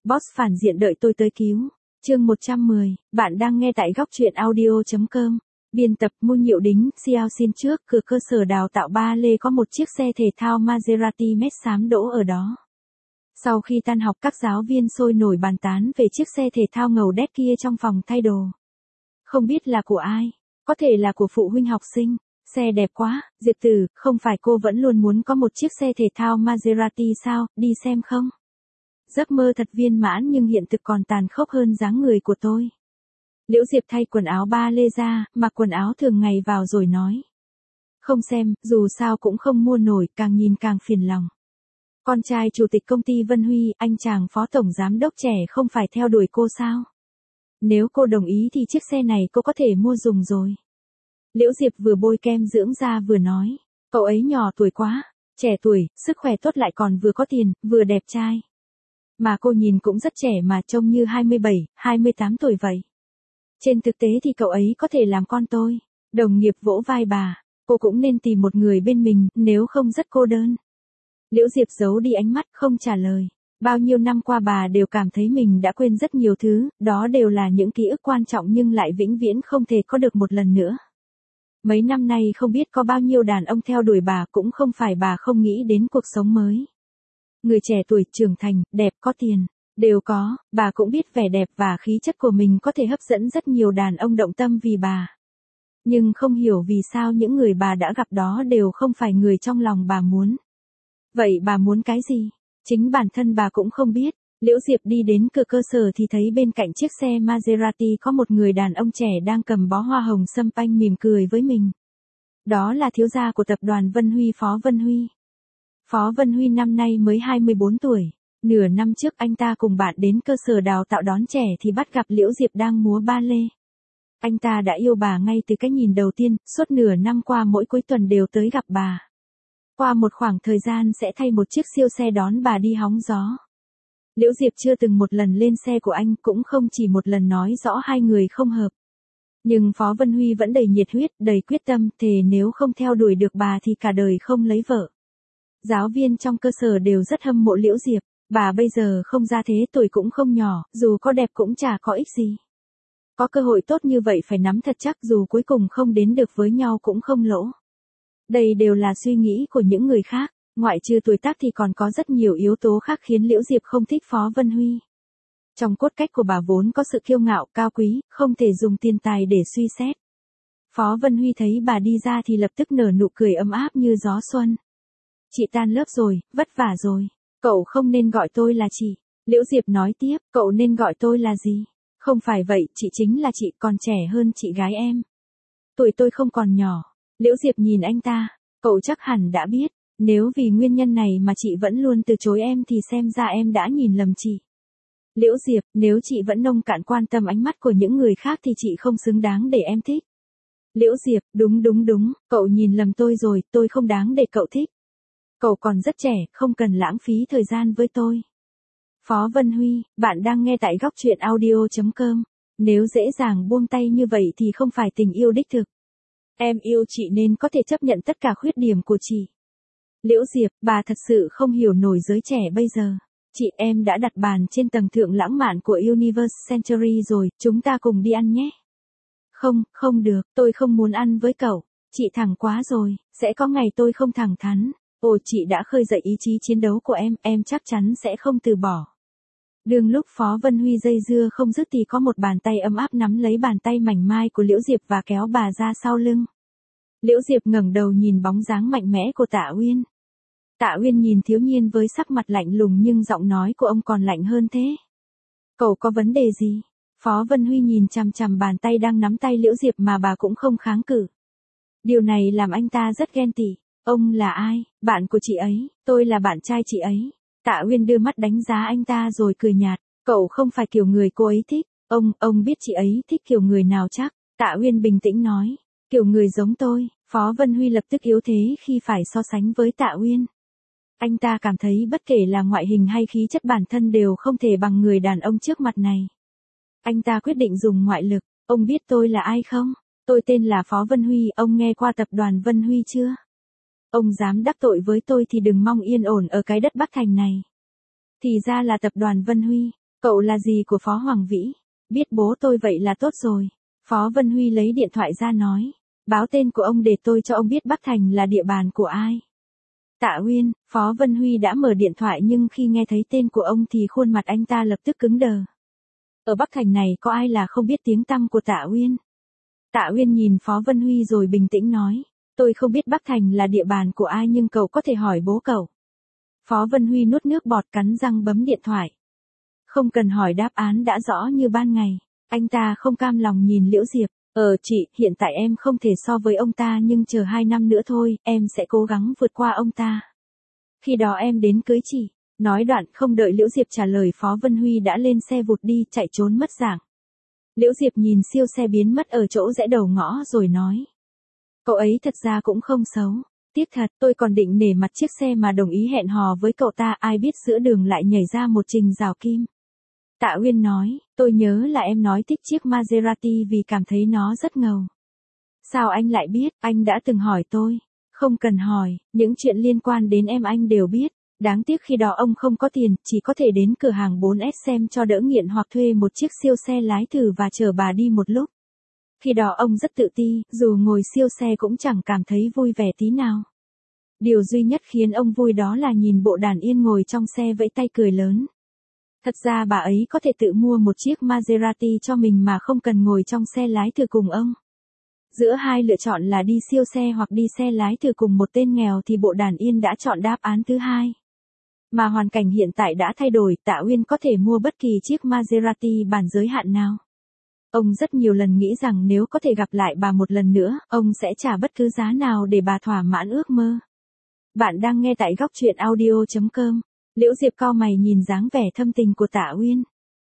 Boss phản diện đợi tôi tới cứu. Chương 110, bạn đang nghe tại góc truyện audio.com. Biên tập Mu Nhiệu Đính, Xiao xin trước, cửa cơ sở đào tạo Ba Lê có một chiếc xe thể thao Maserati mét xám đỗ ở đó. Sau khi tan học các giáo viên sôi nổi bàn tán về chiếc xe thể thao ngầu đét kia trong phòng thay đồ. Không biết là của ai, có thể là của phụ huynh học sinh. Xe đẹp quá, Diệp Tử, không phải cô vẫn luôn muốn có một chiếc xe thể thao Maserati sao, đi xem không? Giấc mơ thật viên mãn nhưng hiện thực còn tàn khốc hơn dáng người của tôi. Liễu Diệp thay quần áo Ba Lê ra, mặc quần áo thường ngày vào rồi nói. Không xem, dù sao cũng không mua nổi, càng nhìn càng phiền lòng. Con trai chủ tịch công ty Vân Huy, anh chàng phó tổng giám đốc trẻ không phải theo đuổi cô sao? Nếu cô đồng ý thì chiếc xe này cô có thể mua dùng rồi. Liễu Diệp vừa bôi kem dưỡng da vừa nói. Cậu ấy nhỏ tuổi quá, trẻ tuổi, sức khỏe tốt lại còn vừa có tiền, vừa đẹp trai. Mà cô nhìn cũng rất trẻ mà trông như 27, 28 tuổi vậy. Trên thực tế thì cậu ấy có thể làm con tôi. Đồng nghiệp vỗ vai bà, cô cũng nên tìm một người bên mình, nếu không rất cô đơn. Liễu Diệp giấu đi ánh mắt không trả lời. Bao nhiêu năm qua bà đều cảm thấy mình đã quên rất nhiều thứ, đó đều là những ký ức quan trọng nhưng lại vĩnh viễn không thể có được một lần nữa. Mấy năm nay không biết có bao nhiêu đàn ông theo đuổi bà, cũng không phải bà không nghĩ đến cuộc sống mới. Người trẻ tuổi, trưởng thành, đẹp, có tiền, đều có, bà cũng biết vẻ đẹp và khí chất của mình có thể hấp dẫn rất nhiều đàn ông động tâm vì bà. Nhưng không hiểu vì sao những người bà đã gặp đó đều không phải người trong lòng bà muốn. Vậy bà muốn cái gì? Chính bản thân bà cũng không biết. Liễu Diệp đi đến cửa cơ sở thì thấy bên cạnh chiếc xe Maserati có một người đàn ông trẻ đang cầm bó hoa hồng sâm panh mỉm cười với mình. Đó là thiếu gia của tập đoàn Vân Huy, Phó Vân Huy. Phó Vân Huy năm nay mới 24 tuổi. Nửa năm trước anh ta cùng bạn đến cơ sở đào tạo đón trẻ thì bắt gặp Liễu Diệp đang múa ba lê. Anh ta đã yêu bà ngay từ cái nhìn đầu tiên, suốt nửa năm qua mỗi cuối tuần đều tới gặp bà. Qua một khoảng thời gian sẽ thay một chiếc siêu xe đón bà đi hóng gió. Liễu Diệp chưa từng một lần lên xe của anh, cũng không chỉ một lần nói rõ hai người không hợp. Nhưng Phó Vân Huy vẫn đầy nhiệt huyết, đầy quyết tâm, thề nếu không theo đuổi được bà thì cả đời không lấy vợ. Giáo viên trong cơ sở đều rất hâm mộ Liễu Diệp, bà bây giờ không ra thế tuổi cũng không nhỏ, dù có đẹp cũng chả có ích gì. Có cơ hội tốt như vậy phải nắm thật chắc, dù cuối cùng không đến được với nhau cũng không lỗ. Đây đều là suy nghĩ của những người khác, ngoại trừ tuổi tác thì còn có rất nhiều yếu tố khác khiến Liễu Diệp không thích Phó Vân Huy. Trong cốt cách của bà vốn có sự kiêu ngạo, cao quý, không thể dùng tiền tài để suy xét. Phó Vân Huy thấy bà đi ra thì lập tức nở nụ cười ấm áp như gió xuân. Chị tan lớp rồi, vất vả rồi. Cậu không nên gọi tôi là chị. Liễu Diệp nói tiếp, cậu nên gọi tôi là gì? Không phải vậy, chị chính là chị, còn trẻ hơn chị gái em. Tuổi tôi không còn nhỏ. Liễu Diệp nhìn anh ta, cậu chắc hẳn đã biết, nếu vì nguyên nhân này mà chị vẫn luôn từ chối em thì xem ra em đã nhìn lầm chị. Liễu Diệp, nếu chị vẫn nông cạn quan tâm ánh mắt của những người khác thì chị không xứng đáng để em thích. Liễu Diệp, đúng, cậu nhìn lầm tôi rồi, tôi không đáng để cậu thích. Cậu còn rất trẻ, không cần lãng phí thời gian với tôi. Phó Vân Huy, bạn đang nghe tại góc truyện audio.com. Nếu dễ dàng buông tay như vậy thì không phải tình yêu đích thực. Em yêu chị nên có thể chấp nhận tất cả khuyết điểm của chị. Liễu Diệp, bà thật sự không hiểu nổi giới trẻ bây giờ. Chị, em đã đặt bàn trên tầng thượng lãng mạn của Universe Century rồi, chúng ta cùng đi ăn nhé. Không được, tôi không muốn ăn với cậu. Chị thẳng quá rồi, sẽ có ngày tôi không thẳng thắn. Ồ, chị đã khơi dậy ý chí chiến đấu của em chắc chắn sẽ không từ bỏ. Đương lúc Phó Vân Huy dây dưa không dứt thì có một bàn tay ấm áp nắm lấy bàn tay mảnh mai của Liễu Diệp và kéo bà ra sau lưng. Liễu Diệp ngẩng đầu nhìn bóng dáng mạnh mẽ của Tạ Uyên. Tạ Uyên nhìn thiếu niên với sắc mặt lạnh lùng nhưng giọng nói của ông còn lạnh hơn thế. Cậu có vấn đề gì? Phó Vân Huy nhìn chằm chằm bàn tay đang nắm tay Liễu Diệp mà bà cũng không kháng cự. Điều này làm anh ta rất ghen tị. Ông là ai? Bạn của chị ấy, tôi là bạn trai chị ấy. Tạ Uyên đưa mắt đánh giá anh ta rồi cười nhạt. Cậu không phải kiểu người cô ấy thích. Ông biết chị ấy thích kiểu người nào chắc? Tạ Uyên bình tĩnh nói. Kiểu người giống tôi. Phó Vân Huy lập tức yếu thế khi phải so sánh với Tạ Uyên. Anh ta cảm thấy bất kể là ngoại hình hay khí chất bản thân đều không thể bằng người đàn ông trước mặt này. Anh ta quyết định dùng ngoại lực. Ông biết tôi là ai không? Tôi tên là Phó Vân Huy. Ông nghe qua tập đoàn Vân Huy chưa? Ông dám đắc tội với tôi thì đừng mong yên ổn ở cái đất Bắc Thành này. Thì ra là tập đoàn Vân Huy. Cậu là gì của Phó Hoàng Vĩ? Biết bố tôi vậy là tốt rồi. Phó Vân Huy lấy điện thoại ra nói. Báo tên của ông để tôi cho ông biết Bắc Thành là địa bàn của ai. Tạ Uyên, Phó Vân Huy đã mở điện thoại nhưng khi nghe thấy tên của ông thì khuôn mặt anh ta lập tức cứng đờ. Ở Bắc Thành này có ai là không biết tiếng tăm của Tạ Uyên? Tạ Uyên nhìn Phó Vân Huy rồi bình tĩnh nói. Tôi không biết Bắc Thành là địa bàn của ai nhưng cậu có thể hỏi bố cậu. Phó Vân Huy nuốt nước bọt cắn răng bấm điện thoại. Không cần hỏi đáp án đã rõ như ban ngày. Anh ta không cam lòng nhìn Liễu Diệp. Chị, hiện tại em không thể so với ông ta nhưng chờ 2 năm nữa thôi, em sẽ cố gắng vượt qua ông ta. Khi đó em đến cưới chị. Nói đoạn không đợi Liễu Diệp trả lời Phó Vân Huy đã lên xe vụt đi chạy trốn mất dạng. Liễu Diệp nhìn siêu xe biến mất ở chỗ rẽ đầu ngõ rồi nói. Cậu ấy thật ra cũng không xấu. Tiếc thật, tôi còn định nể mặt chiếc xe mà đồng ý hẹn hò với cậu ta, ai biết giữa đường lại nhảy ra một Trình Rào Kim. Tạ Uyên nói, tôi nhớ là em nói thích chiếc Maserati vì cảm thấy nó rất ngầu. Sao anh lại biết, anh đã từng hỏi tôi. Không cần hỏi, những chuyện liên quan đến em anh đều biết. Đáng tiếc khi đó ông không có tiền, chỉ có thể đến cửa hàng 4S xem cho đỡ nghiện hoặc thuê một chiếc siêu xe lái thử và chở bà đi một lúc. Khi đó ông rất tự ti, dù ngồi siêu xe cũng chẳng cảm thấy vui vẻ tí nào. Điều duy nhất khiến ông vui đó là nhìn bộ đàn yên ngồi trong xe vẫy tay cười lớn. Thật ra bà ấy có thể tự mua một chiếc Maserati cho mình mà không cần ngồi trong xe lái thử cùng ông. Giữa hai lựa chọn là đi siêu xe hoặc đi xe lái thử cùng một tên nghèo thì bộ đàn yên đã chọn đáp án thứ hai. Mà hoàn cảnh hiện tại đã thay đổi, Tạ Uyên có thể mua bất kỳ chiếc Maserati bản giới hạn nào. Ông rất nhiều lần nghĩ rằng nếu có thể gặp lại bà một lần nữa, ông sẽ trả bất cứ giá nào để bà thỏa mãn ước mơ. Bạn đang nghe tại góc truyện audio.com. Liễu Diệp cau mày nhìn dáng vẻ thâm tình của Tạ Uyên.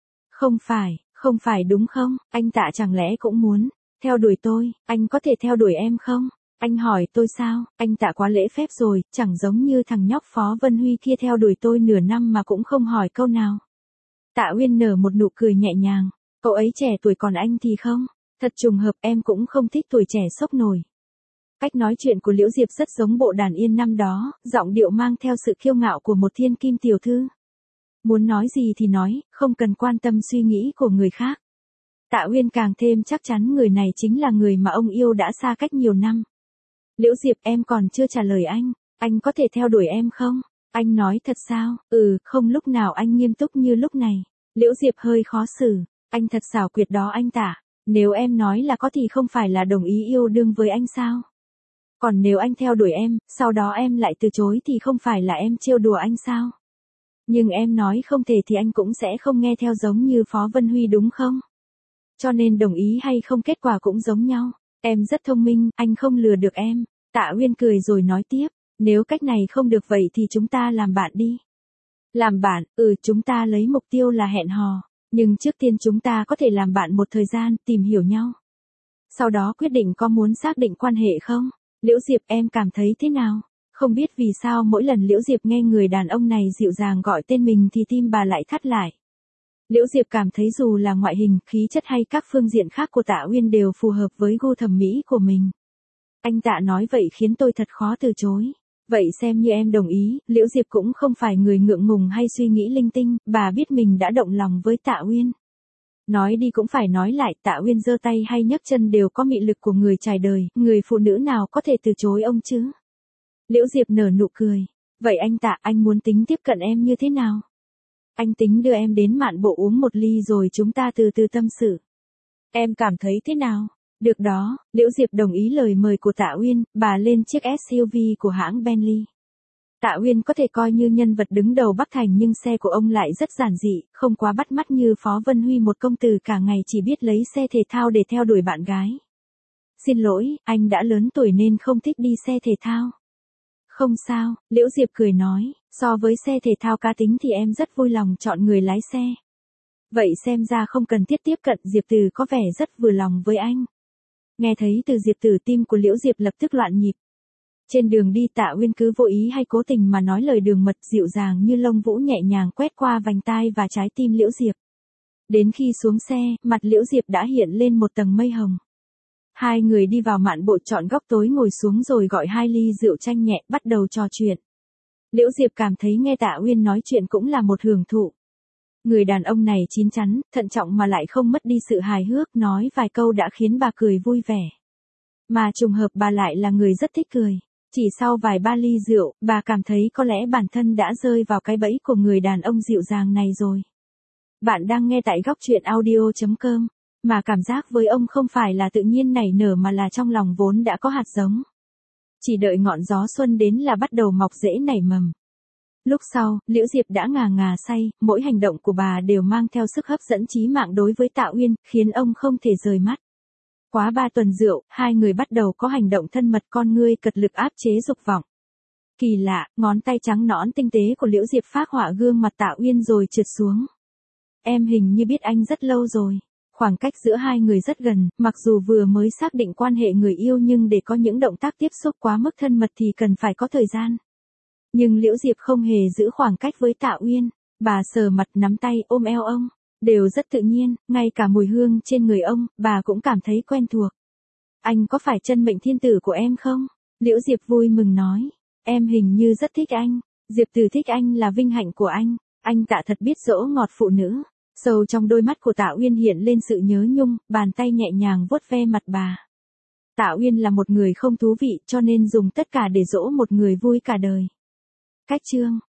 Không phải đúng không, anh Tạ chẳng lẽ cũng muốn theo đuổi tôi, anh có thể theo đuổi em không? Anh hỏi tôi sao, anh Tạ quá lễ phép rồi, chẳng giống như thằng nhóc Phó Vân Huy kia theo đuổi tôi nửa năm mà cũng không hỏi câu nào. Tạ Uyên nở một nụ cười nhẹ nhàng, cậu ấy trẻ tuổi còn anh thì không, thật trùng hợp em cũng không thích tuổi trẻ sốc nổi. Cách nói chuyện của Liễu Diệp rất giống bộ đàn yên năm đó, giọng điệu mang theo sự kiêu ngạo của một thiên kim tiểu thư. Muốn nói gì thì nói, không cần quan tâm suy nghĩ của người khác. Tạ Uyên càng thêm chắc chắn người này chính là người mà ông yêu đã xa cách nhiều năm. Liễu Diệp, em còn chưa trả lời anh có thể theo đuổi em không? Anh nói thật sao? Không lúc nào anh nghiêm túc như lúc này. Liễu Diệp hơi khó xử, anh thật xảo quyệt đó anh Tạ. Nếu em nói là có thì không phải là đồng ý yêu đương với anh sao? Còn nếu anh theo đuổi em, sau đó em lại từ chối thì không phải là em trêu đùa anh sao? Nhưng em nói không thể thì anh cũng sẽ không nghe theo giống như Phó Vân Huy đúng không? Cho nên đồng ý hay không kết quả cũng giống nhau. Em rất thông minh, anh không lừa được em. Tạ Uyên cười rồi nói tiếp, nếu cách này không được vậy thì chúng ta làm bạn đi. Làm bạn, chúng ta lấy mục tiêu là hẹn hò. Nhưng trước tiên chúng ta có thể làm bạn một thời gian, tìm hiểu nhau. Sau đó quyết định có muốn xác định quan hệ không? Liễu Diệp, em cảm thấy thế nào? Không biết vì sao mỗi lần Liễu Diệp nghe người đàn ông này dịu dàng gọi tên mình thì tim bà lại thắt lại. Liễu Diệp cảm thấy dù là ngoại hình, khí chất hay các phương diện khác của Tạ Uyên đều phù hợp với gu thẩm mỹ của mình. Anh Tạ nói vậy khiến tôi thật khó từ chối. Vậy xem như em đồng ý, Liễu Diệp cũng không phải người ngượng ngùng hay suy nghĩ linh tinh, bà biết mình đã động lòng với Tạ Uyên. Nói đi cũng phải nói lại, Tạ Uyên giơ tay hay nhấc chân đều có mị lực của người trải đời, người phụ nữ nào có thể từ chối ông chứ? Liễu Diệp nở nụ cười. Vậy anh Tạ, anh muốn tính tiếp cận em như thế nào? Anh tính đưa em đến Mạn Bộ uống một ly rồi chúng ta từ từ tâm sự. Em cảm thấy thế nào? Được đó, Liễu Diệp đồng ý lời mời của Tạ Uyên, bà lên chiếc SUV của hãng Bentley. Tạ Uyên có thể coi như nhân vật đứng đầu Bắc Thành nhưng xe của ông lại rất giản dị, không quá bắt mắt như Phó Vân Huy, một công tử cả ngày chỉ biết lấy xe thể thao để theo đuổi bạn gái. Xin lỗi, anh đã lớn tuổi nên không thích đi xe thể thao. Không sao, Liễu Diệp cười nói, so với xe thể thao cá tính thì em rất vui lòng chọn người lái xe. Vậy xem ra không cần thiết tiếp cận. Diệp Từ có vẻ rất vừa lòng với anh. Nghe thấy từ Diệp Từ, tim của Liễu Diệp lập tức loạn nhịp. Trên đường đi Tạ Uyên cứ vô ý hay cố tình mà nói lời đường mật dịu dàng như lông vũ nhẹ nhàng quét qua vành tai và trái tim Liễu Diệp. Đến khi xuống xe, mặt Liễu Diệp đã hiện lên một tầng mây hồng. Hai người đi vào Mạn Bộ, chọn góc tối ngồi xuống rồi gọi 2 ly rượu chanh nhẹ, bắt đầu trò chuyện. Liễu Diệp cảm thấy nghe Tạ Uyên nói chuyện cũng là một hưởng thụ. Người đàn ông này chín chắn, thận trọng mà lại không mất đi sự hài hước, nói vài câu đã khiến bà cười vui vẻ. Mà trùng hợp bà lại là người rất thích cười. Chỉ sau vài ba ly rượu, bà cảm thấy có lẽ bản thân đã rơi vào cái bẫy của người đàn ông dịu dàng này rồi. Bạn đang nghe tại góc truyện audio.com. Mà cảm giác với ông không phải là tự nhiên nảy nở mà là trong lòng vốn đã có hạt giống. Chỉ đợi ngọn gió xuân đến là bắt đầu mọc rễ nảy mầm. Lúc sau, Liễu Diệp đã ngà ngà say, mỗi hành động của bà đều mang theo sức hấp dẫn chí mạng đối với Tạ Uyên, khiến ông không thể rời mắt. Quá 3 tuần rượu, hai người bắt đầu có hành động thân mật, con ngươi cật lực áp chế dục vọng. Kỳ lạ, ngón tay trắng nõn tinh tế của Liễu Diệp phác họa gương mặt Tạ Uyên rồi trượt xuống. Em hình như biết anh rất lâu rồi. Khoảng cách giữa hai người rất gần, mặc dù vừa mới xác định quan hệ người yêu nhưng để có những động tác tiếp xúc quá mức thân mật thì cần phải có thời gian. Nhưng Liễu Diệp không hề giữ khoảng cách với Tạ Uyên, bà sờ mặt nắm tay ôm eo ông, đều rất tự nhiên, ngay cả mùi hương trên người ông, bà cũng cảm thấy quen thuộc. Anh có phải chân mệnh thiên tử của em không? Liễu Diệp vui mừng nói, em hình như rất thích anh, Diệp Từ thích anh là vinh hạnh của anh Tạ thật biết dỗ ngọt phụ nữ. Sâu trong đôi mắt của Tạ Uyên hiện lên sự nhớ nhung, bàn tay nhẹ nhàng vuốt ve mặt bà. Tạ Uyên là một người không thú vị cho nên dùng tất cả để dỗ một người vui cả đời. Cách chương